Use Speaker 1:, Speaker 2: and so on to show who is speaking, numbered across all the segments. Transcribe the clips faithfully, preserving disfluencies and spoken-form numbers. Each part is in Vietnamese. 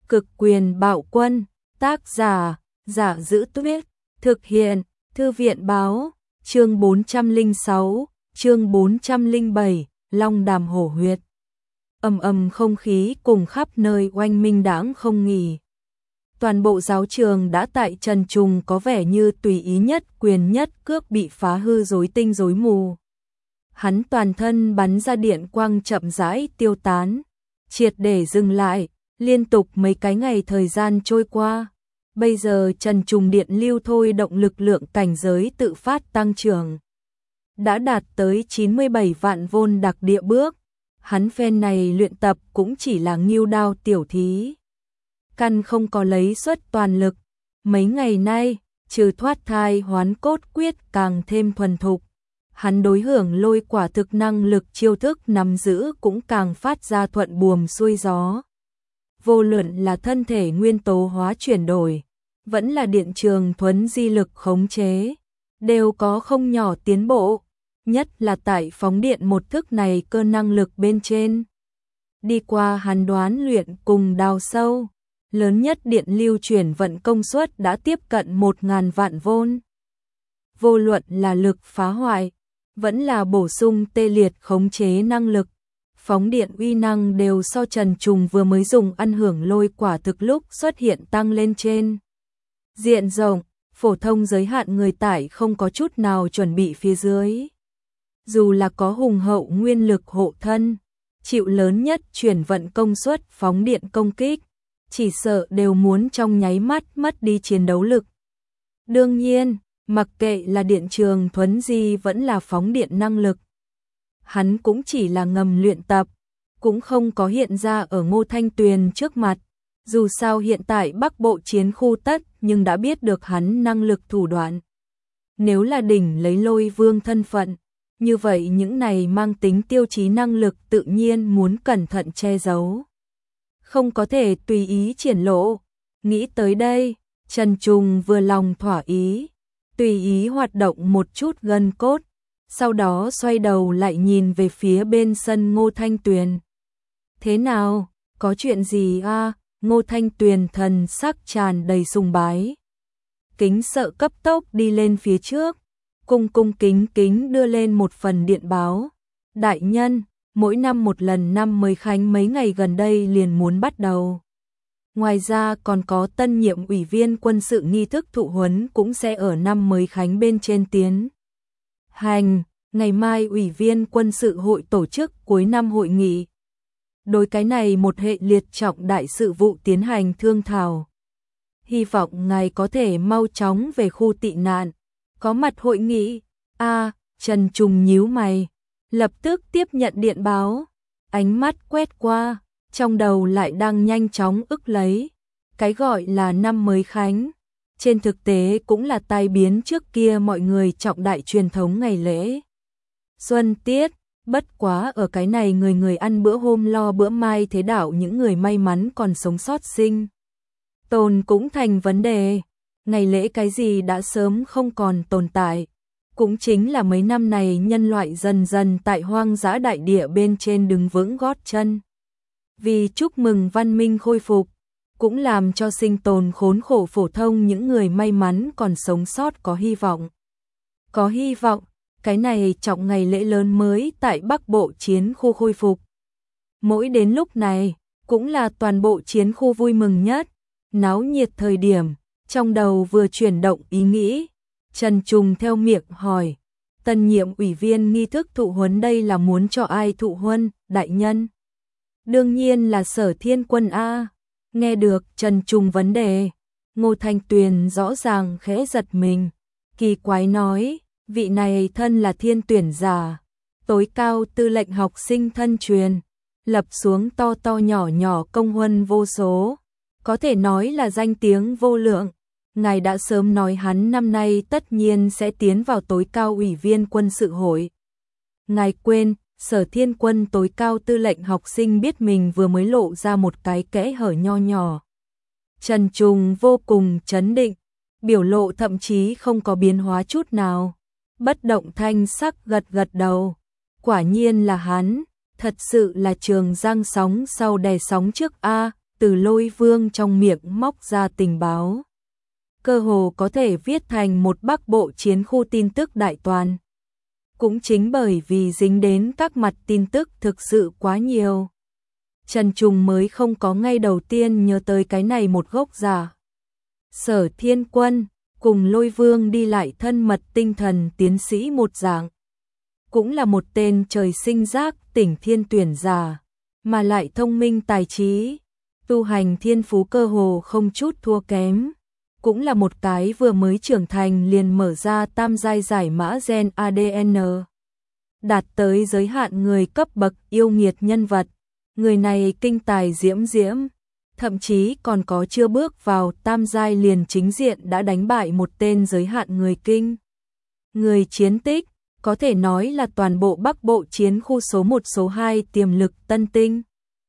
Speaker 1: Cực quyền bạo quân, tác giả, Giả Giữ Tuyết, thực hiện, Thư viện báo, chương bốn trăm lẻ sáu, chương bốn trăm lẻ bảy, Long Đàm hổ huyệt. Ầm ầm không khí cùng khắp nơi oanh minh đãng không nghỉ. Toàn bộ giáo trường đã tại Trần Trùng có vẻ như tùy ý nhất quyền nhất cước bị phá hư rối tinh rối mù. Hắn toàn thân bắn ra điện quang chậm rãi tiêu tán, triệt để dừng lại, liên tục mấy cái ngày thời gian trôi qua. Bây giờ Trần Trùng điện lưu thôi động lực lượng cảnh giới tự phát tăng trưởng. Đã đạt tới chín mươi bảy vạn vôn đặc địa bước. Hắn phen này luyện tập cũng chỉ là ngưu đao tiểu thí. Căn không có lấy suất toàn lực. Mấy ngày nay, trừ thoát thai hoán cốt quyết càng thêm thuần thục. Hắn đối hưởng lôi quả thực năng lực chiêu thức nắm giữ cũng càng phát ra thuận buồm xuôi gió. Vô luận là thân thể nguyên tố hóa chuyển đổi, vẫn là điện trường thuấn di lực khống chế, đều có không nhỏ tiến bộ, nhất là tại phóng điện một thức này cơ năng lực bên trên. Đi qua hắn đoán luyện cùng đào sâu, lớn nhất điện lưu chuyển vận công suất đã tiếp cận một nghìn vạn vôn. Vô luận là lực phá hoại, vẫn là bổ sung tê liệt khống chế năng lực, phóng điện uy năng đều so Trần Trùng vừa mới dùng ăn hưởng lôi quả thực lúc xuất hiện tăng lên trên. Diện rộng, phổ thông giới hạn người tải không có chút nào chuẩn bị phía dưới. Dù là có hùng hậu nguyên lực hộ thân, chịu lớn nhất chuyển vận công suất phóng điện công kích, chỉ sợ đều muốn trong nháy mắt mất đi chiến đấu lực. Đương nhiên, mặc kệ là điện trường thuấn di vẫn là phóng điện năng lực, hắn cũng chỉ là ngầm luyện tập, cũng không có hiện ra ở Ngô Thanh Tuyền trước mặt. Dù sao hiện tại Bắc Bộ chiến khu tất nhưng đã biết được hắn năng lực thủ đoạn. Nếu là đỉnh lấy lôi vương thân phận, như vậy những này mang tính tiêu chí năng lực tự nhiên muốn cẩn thận che giấu. Không có thể tùy ý triển lộ. Nghĩ tới đây, Trần Trùng vừa lòng thỏa ý, tùy ý hoạt động một chút gân cốt, sau đó xoay đầu lại nhìn về phía bên sân Ngô Thanh Tuyền. Thế nào, có chuyện gì à? Ngô Thanh Tuyền thần sắc tràn đầy sùng bái. Kính sợ cấp tốc đi lên phía trước, cung cung kính kính đưa lên một phần điện báo. Đại nhân, mỗi năm một lần năm mới khánh mấy ngày gần đây liền muốn bắt đầu. Ngoài ra còn có tân nhiệm ủy viên quân sự nghi thức thụ huấn cũng sẽ ở năm mới khánh bên trên tiến hành. Ngày mai ủy viên quân sự hội tổ chức cuối năm hội nghị. Đối cái này một hệ liệt trọng đại sự vụ tiến hành thương thảo. Hy vọng ngài có thể mau chóng về khu tị nạn. Có mặt hội nghị. A, Trần Trùng nhíu mày, lập tức tiếp nhận điện báo, ánh mắt quét qua, trong đầu lại đang nhanh chóng ức lấy. Cái gọi là năm mới khánh, trên thực tế cũng là tai biến trước kia mọi người trọng đại truyền thống ngày lễ xuân tiết. Bất quá ở cái này người người ăn bữa hôm lo bữa mai thế đạo những người may mắn còn sống sót sinh tồn cũng thành vấn đề. Ngày lễ cái gì đã sớm không còn tồn tại. Cũng chính là mấy năm này nhân loại dần dần tại hoang dã đại địa bên trên đứng vững gót chân. Vì chúc mừng văn minh khôi phục, cũng làm cho sinh tồn khốn khổ phổ thông những người may mắn còn sống sót có hy vọng. Có hy vọng. Cái này trọng ngày lễ lớn mới tại Bắc Bộ chiến khu khôi phục. Mỗi đến lúc này, cũng là toàn bộ chiến khu vui mừng nhất, náo nhiệt thời điểm, trong đầu vừa chuyển động ý nghĩ. Trần Trùng theo miệng hỏi, tân nhiệm ủy viên nghi thức thụ huấn đây là muốn cho ai thụ huấn, đại nhân? Đương nhiên là Sở Thiên Quân A. Nghe được Trần Trùng vấn đề, Ngô Thanh Tuyền rõ ràng khẽ giật mình, kỳ quái nói, vị này thân là thiên tuyển giả, tối cao tư lệnh học sinh thân truyền, lập xuống to to nhỏ nhỏ công huân vô số, có thể nói là danh tiếng vô lượng. Ngài đã sớm nói hắn năm nay tất nhiên sẽ tiến vào tối cao ủy viên quân sự hội. Ngài quên, Sở Thiên Quân tối cao tư lệnh học sinh biết mình vừa mới lộ ra một cái kẽ hở nho nhỏ. Trần Trùng vô cùng chấn định, biểu lộ thậm chí không có biến hóa chút nào. Bất động thanh sắc gật gật đầu. Quả nhiên là hắn, thật sự là trường giang sóng sau đè sóng trước a. từ Lôi Vương trong miệng móc ra tình báo. Cơ hồ có thể viết thành một Bắc Bộ chiến khu tin tức đại toàn. Cũng chính bởi vì dính đến các mặt tin tức thực sự quá nhiều, Trần Trùng mới không có ngay đầu tiên nhớ tới cái này một gốc giả. Sở Thiên Quân cùng Lôi Vương đi lại thân mật tinh thần tiến sĩ một dạng. Cũng là một tên trời sinh giác tỉnh thiên tuyển giả, mà lại thông minh tài trí, tu hành thiên phú cơ hồ không chút thua kém. Cũng là một cái vừa mới trưởng thành liền mở ra tam giai giải mã gen a đê en, đạt tới giới hạn người cấp bậc yêu nghiệt nhân vật. Người này kinh tài diễm diễm, thậm chí còn có chưa bước vào tam giai liền chính diện đã đánh bại một tên giới hạn người kinh. Người chiến tích, có thể nói là toàn bộ Bắc Bộ chiến khu số một số hai tiềm lực tân tinh.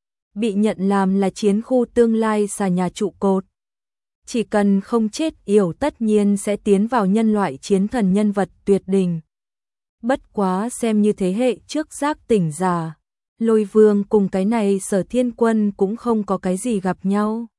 Speaker 1: Bị nhận làm là chiến khu tương lai xà nhà trụ cột. Chỉ cần không chết yểu tất nhiên sẽ tiến vào nhân loại chiến thần nhân vật tuyệt đỉnh. Bất quá xem như thế hệ trước giác tỉnh giả, Lôi Vương cùng cái này Sở Thiên Quân cũng không có cái gì gặp nhau.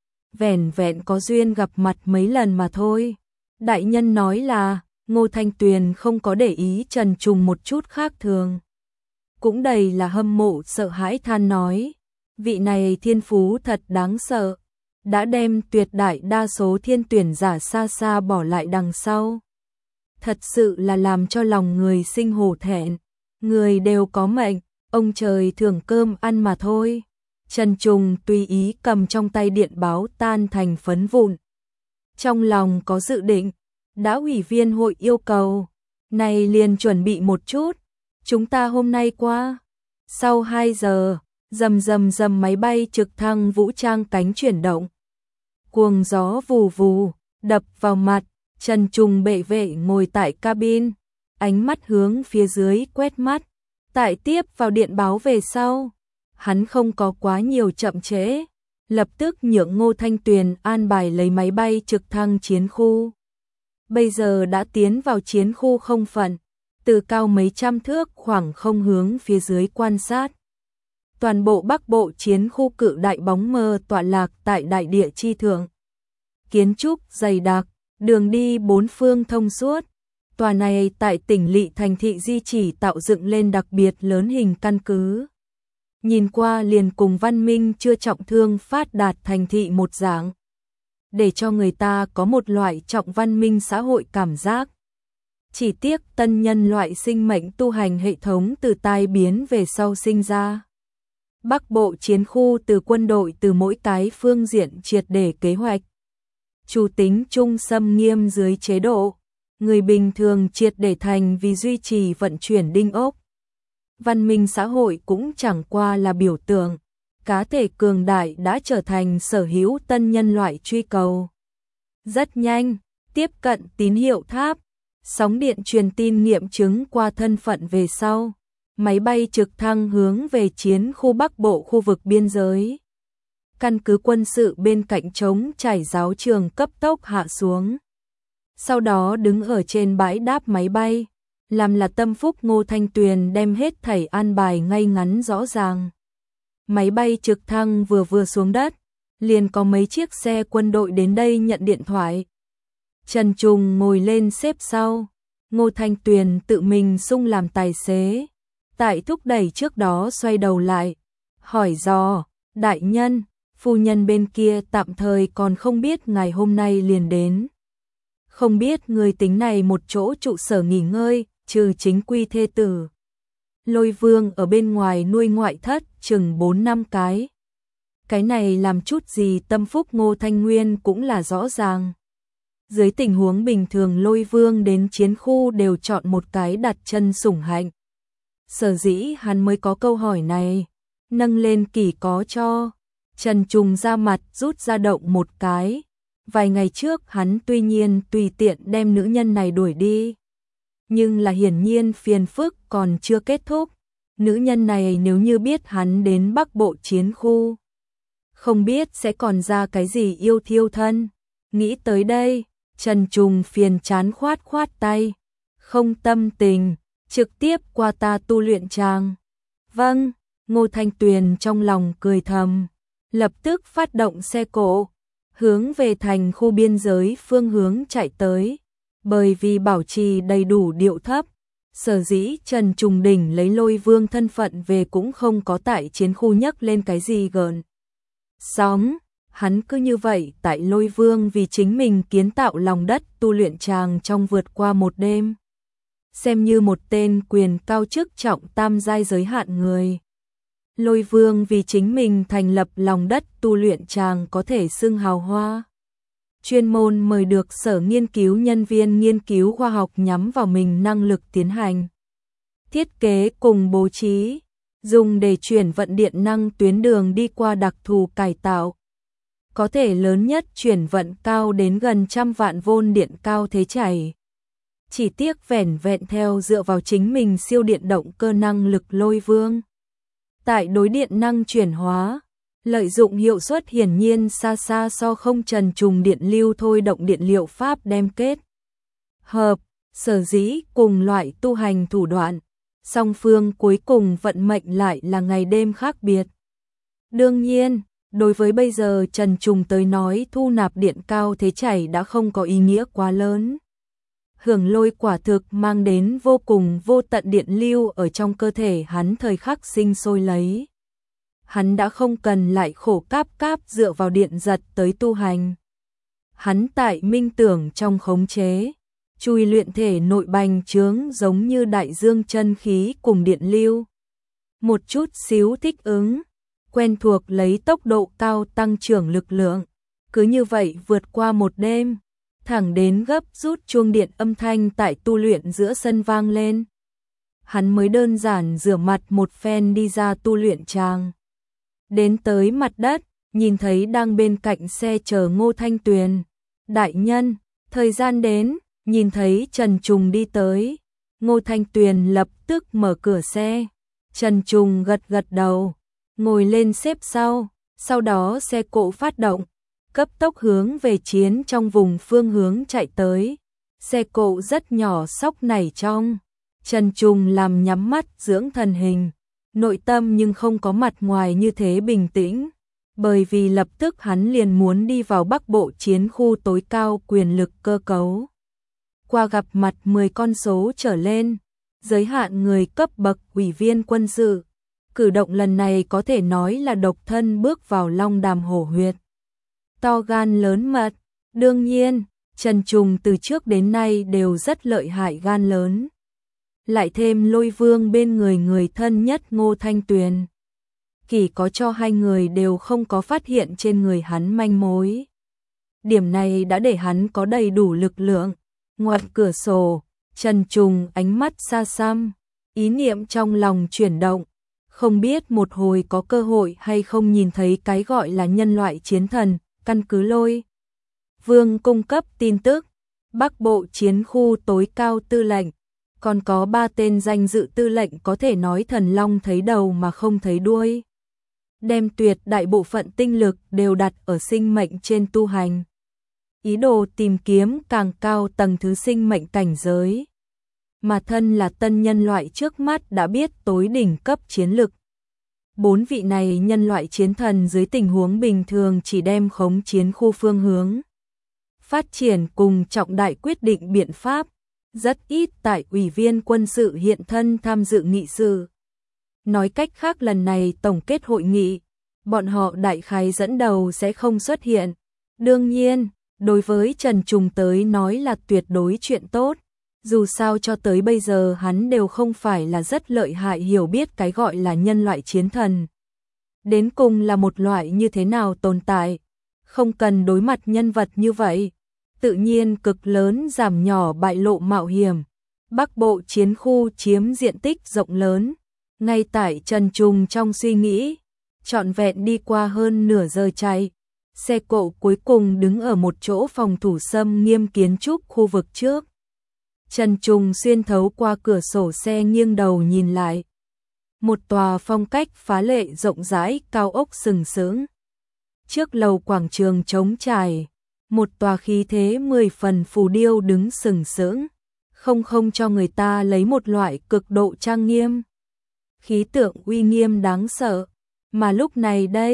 Speaker 1: Vẻn vẹn có duyên gặp mặt mấy lần mà thôi. Đại nhân nói là Ngô Thanh Tuyền không có để ý Trần Trùng một chút khác thường. Cũng đầy là hâm mộ sợ hãi than nói. Vị này thiên phú thật đáng sợ. Đã đem tuyệt đại đa số thiên tuyển giả xa xa bỏ lại đằng sau. Thật sự là làm cho lòng người sinh hổ thẹn. Người đều có mệnh, ông trời thưởng cơm ăn mà thôi. Trần Trùng tùy ý cầm trong tay điện báo tan thành phấn vụn. Trong lòng có dự định, đã ủy viên hội yêu cầu, này liền chuẩn bị một chút, chúng ta hôm nay qua. Sau hai giờ, rầm rầm rầm máy bay trực thăng vũ trang cánh chuyển động. Cuồng gió vù vù, đập vào mặt, Trần Trùng bệ vệ ngồi tại cabin, ánh mắt hướng phía dưới quét mắt, tại tiếp vào điện báo về sau. Hắn không có quá nhiều chậm trễ, lập tức nhượng Ngô Thanh Tuyền an bài lấy máy bay trực thăng chiến khu. Bây giờ đã tiến vào chiến khu không phận, từ cao mấy trăm thước khoảng không hướng phía dưới quan sát. Toàn bộ Bắc Bộ chiến khu cự đại bóng mờ tọa lạc tại đại địa chi thượng. Kiến trúc dày đặc, đường đi bốn phương thông suốt. Tòa này tại tỉnh lỵ thành thị di chỉ tạo dựng lên đặc biệt lớn hình căn cứ. Nhìn qua liền cùng văn minh chưa trọng thương phát đạt thành thị một dạng, để cho người ta có một loại trọng văn minh xã hội cảm giác. Chỉ tiếc tân nhân loại sinh mệnh tu hành hệ thống từ tai biến về sau sinh ra. Bắc Bộ chiến khu từ quân đội từ mỗi cái phương diện triệt để kế hoạch. Chủ tính trung xâm nghiêm dưới chế độ, người bình thường triệt để thành vì duy trì vận chuyển đinh ốc. Văn minh xã hội cũng chẳng qua là biểu tượng, cá thể cường đại đã trở thành sở hữu tân nhân loại truy cầu. Rất nhanh, tiếp cận tín hiệu tháp, sóng điện truyền tin nghiệm chứng qua thân phận về sau, máy bay trực thăng hướng về chiến khu Bắc Bộ khu vực biên giới. Căn cứ quân sự bên cạnh trống trải giáo trường cấp tốc hạ xuống. Sau đó đứng ở trên bãi đáp máy bay, làm là tâm phúc Ngô Thanh Tuyền đem hết thảy an bài ngay ngắn rõ ràng. Máy bay trực thăng vừa vừa xuống đất, liền có mấy chiếc xe quân đội đến đây nhận điện thoại. Trần Trùng ngồi lên xếp sau, Ngô Thanh Tuyền tự mình xung làm tài xế. Tại thúc đẩy trước đó xoay đầu lại, hỏi dò, đại nhân, phu nhân bên kia tạm thời còn không biết ngày hôm nay liền đến. Không biết người tính này một chỗ trụ sở nghỉ ngơi, trừ chính quy thê tử. Lôi Vương ở bên ngoài nuôi ngoại thất chừng bốn năm cái. Cái này làm chút gì tâm phúc Ngô Thanh Nguyên cũng là rõ ràng. Dưới tình huống bình thường Lôi Vương đến chiến khu đều chọn một cái đặt chân sủng hạnh. Sở dĩ hắn mới có câu hỏi này, nâng lên kỳ có cho. Trần Trùng ra mặt rút ra động một cái. Vài ngày trước hắn tuy nhiên tùy tiện đem nữ nhân này đuổi đi. Nhưng là hiển nhiên phiền phức còn chưa kết thúc. Nữ nhân này nếu như biết hắn đến Bắc Bộ chiến khu, không biết sẽ còn ra cái gì yêu thiêu thân. Nghĩ tới đây, Trần Trùng phiền chán khoát khoát tay. Không tâm tình, trực tiếp qua ta tu luyện tràng. Vâng, Ngô Thanh Tuyền trong lòng cười thầm. lập tức phát động xe cộ, hướng về thành khu biên giới phương hướng chạy tới. Bởi vì bảo trì đầy đủ điệu thấp, sở dĩ Trần Trùng Đỉnh lấy Lôi Vương thân phận về cũng không có tại chiến khu nhấc lên cái gì gợn sóng. Hắn cứ như vậy tại Lôi Vương vì chính mình kiến tạo lòng đất tu luyện tràng trong vượt qua một đêm. Xem như một tên quyền cao chức trọng tam giai giới hạn người. Lôi Vương vì chính mình thành lập lòng đất tu luyện tràng có thể xưng hào hoa. Chuyên môn mời được sở nghiên cứu nhân viên nghiên cứu khoa học nhắm vào mình năng lực tiến hành. Thiết kế cùng bố trí, dùng để chuyển vận điện năng tuyến đường đi qua đặc thù cải tạo. Có thể lớn nhất chuyển vận cao đến gần trăm vạn vôn điện cao thế chảy. Chỉ tiếc vẻn vẹn theo dựa vào chính mình siêu điện động cơ năng lực Lôi Vương. Tại đối điện năng chuyển hóa, lợi dụng hiệu suất hiển nhiên xa xa so không Trần Trùng điện lưu thôi động điện liệu pháp đem kết. Hợp, sở dĩ cùng loại tu hành thủ đoạn, song phương cuối cùng vận mệnh lại là ngày đêm khác biệt. Đương nhiên, đối với bây giờ Trần Trùng tới nói thu nạp điện cao thế chảy đã không có ý nghĩa quá lớn. Hưởng lôi quả thực mang đến vô cùng vô tận điện lưu ở trong cơ thể hắn thời khắc sinh sôi lấy. Hắn đã không cần lại khổ cáp cáp dựa vào điện giật tới tu hành. Hắn tại minh tưởng trong khống chế, chui luyện thể nội bành trướng giống như đại dương chân khí cùng điện lưu. Một chút xíu thích ứng, quen thuộc lấy tốc độ cao tăng trưởng lực lượng. Cứ như vậy vượt qua một đêm, thẳng đến gấp rút chuông điện âm thanh tại tu luyện giữa sân vang lên. Hắn mới đơn giản rửa mặt một phen đi ra tu luyện tràng. Đến tới mặt đất, nhìn thấy đang bên cạnh xe chờ Ngô Thanh Tuyền. Đại nhân, thời gian đến, nhìn thấy Trần Trùng đi tới. Ngô Thanh Tuyền lập tức mở cửa xe. Trần Trùng gật gật đầu, ngồi lên xếp sau, sau đó xe cộ phát động, cấp tốc hướng về chiến trong vùng phương hướng chạy tới. Xe cộ rất nhỏ sóc nảy trong. Trần Trùng làm nhắm mắt dưỡng thần hình. Nội tâm nhưng không có mặt ngoài như thế bình tĩnh, bởi vì lập tức hắn liền muốn đi vào Bắc Bộ chiến khu tối cao quyền lực cơ cấu. Qua gặp mặt mười con số trở lên, giới hạn người cấp bậc ủy viên quân sự. Cử động lần này có thể nói là độc thân bước vào Long Đàm hổ huyệt. To gan lớn mật, đương nhiên, Trần Trùng từ trước đến nay đều rất lợi hại gan lớn. Lại thêm Lôi Vương bên người người thân nhất Ngô Thanh Tuyền. Chỉ có cho hai người đều không có phát hiện trên người hắn manh mối. Điểm này đã để hắn có đầy đủ lực lượng. Ngoặt cửa sổ, Trần Trùng ánh mắt xa xăm, ý niệm trong lòng chuyển động. Không biết một hồi có cơ hội hay không nhìn thấy cái gọi là nhân loại chiến thần, căn cứ Lôi Vương cung cấp tin tức. Bắc Bộ chiến khu tối cao tư lệnh. Còn có ba tên danh dự tư lệnh có thể nói thần long thấy đầu mà không thấy đuôi. Đem tuyệt đại bộ phận tinh lực đều đặt ở sinh mệnh trên tu hành. Ý đồ tìm kiếm càng cao tầng thứ sinh mệnh cảnh giới. Mà thân là tân nhân loại trước mắt đã biết tối đỉnh cấp chiến lực. Bốn vị này nhân loại chiến thần dưới tình huống bình thường chỉ đem khống chiến khu phương hướng. Phát triển cùng trọng đại quyết định biện pháp. Rất ít tại ủy viên quân sự hiện thân tham dự nghị sự. Nói cách khác lần này tổng kết hội nghị, bọn họ đại khái dẫn đầu sẽ không xuất hiện. Đương nhiên, đối với Trần Trùng tới nói là tuyệt đối chuyện tốt. Dù sao cho tới bây giờ hắn đều không phải là rất lợi hại hiểu biết cái gọi là nhân loại chiến thần. Đến cùng là một loại như thế nào tồn tại. Không cần đối mặt nhân vật như vậy. Tự nhiên cực lớn giảm nhỏ bại lộ mạo hiểm. Bắc Bộ chiến khu chiếm diện tích rộng lớn. Ngay tại Trần Trùng trong suy nghĩ, trọn vẹn đi qua hơn nửa giờ chạy. Xe cộ cuối cùng đứng ở một chỗ phòng thủ xâm nghiêm kiến trúc khu vực trước. Trần Trùng xuyên thấu qua cửa sổ xe nghiêng đầu nhìn lại. Một tòa phong cách phá lệ rộng rãi cao ốc sừng sững. Trước lầu quảng trường trống trải. Một tòa khí thế mười phần phù điêu đứng sừng sững, không không cho người ta lấy một loại cực độ trang nghiêm. Khí tượng uy nghiêm đáng sợ, mà lúc này đây,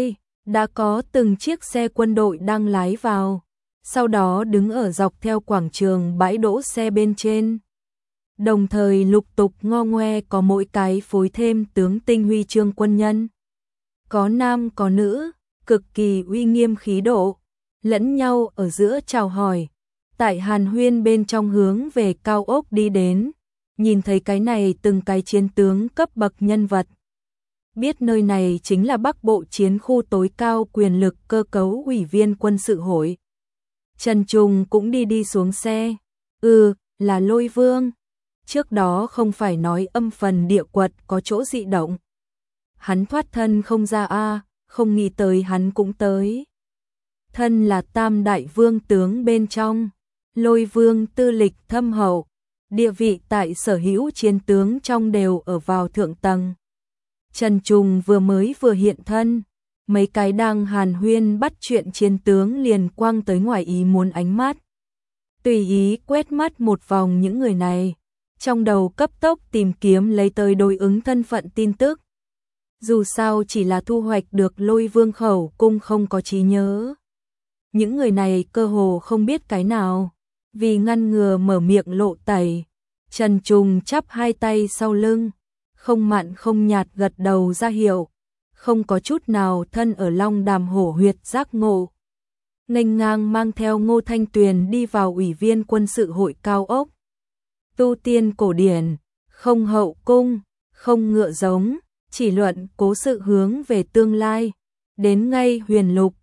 Speaker 1: đã có từng chiếc xe quân đội đang lái vào, sau đó đứng ở dọc theo quảng trường bãi đỗ xe bên trên. Đồng thời lục tục ngo ngoe có mỗi cái phối thêm tướng tinh huy chương quân nhân. Có nam có nữ, cực kỳ uy nghiêm khí độ, lẫn nhau ở giữa chào hỏi. Tại Hàn Huyên bên trong hướng về cao ốc đi đến, nhìn thấy cái này từng cái chiến tướng cấp bậc nhân vật. Biết nơi này chính là Bắc Bộ chiến khu tối cao quyền lực cơ cấu ủy viên quân sự hội. Trần Trùng cũng đi đi xuống xe. Ừ, là Lôi Vương. Trước đó không phải nói âm phần địa quật có chỗ dị động. Hắn thoát thân không ra a, không nghĩ tới hắn cũng tới. Thân là tam đại vương tướng bên trong, Lôi Vương tư lịch thâm hậu, địa vị tại sở hữu chiến tướng trong đều ở vào thượng tầng. Trần Trùng vừa mới vừa hiện thân, mấy cái đang hàn huyên bắt chuyện chiến tướng liền quăng tới ngoài ý muốn ánh mắt. Tùy ý quét mắt một vòng những người này, trong đầu cấp tốc tìm kiếm lấy tới đối ứng thân phận tin tức. Dù sao chỉ là thu hoạch được Lôi Vương khẩu cung không có trí nhớ. Những người này cơ hồ không biết cái nào, vì ngăn ngừa mở miệng lộ tẩy. Trần Trùng chắp hai tay sau lưng, không mặn không nhạt gật đầu ra hiệu, không có chút nào thân ở Long Đàm hổ huyệt giác ngộ. Nghênh ngang mang theo Ngô Thanh Tuyền đi vào ủy viên quân sự hội cao ốc. Tu tiên cổ điển, không hậu cung, không ngựa giống, chỉ luận cố sự hướng về tương lai. Đến ngay huyền lục,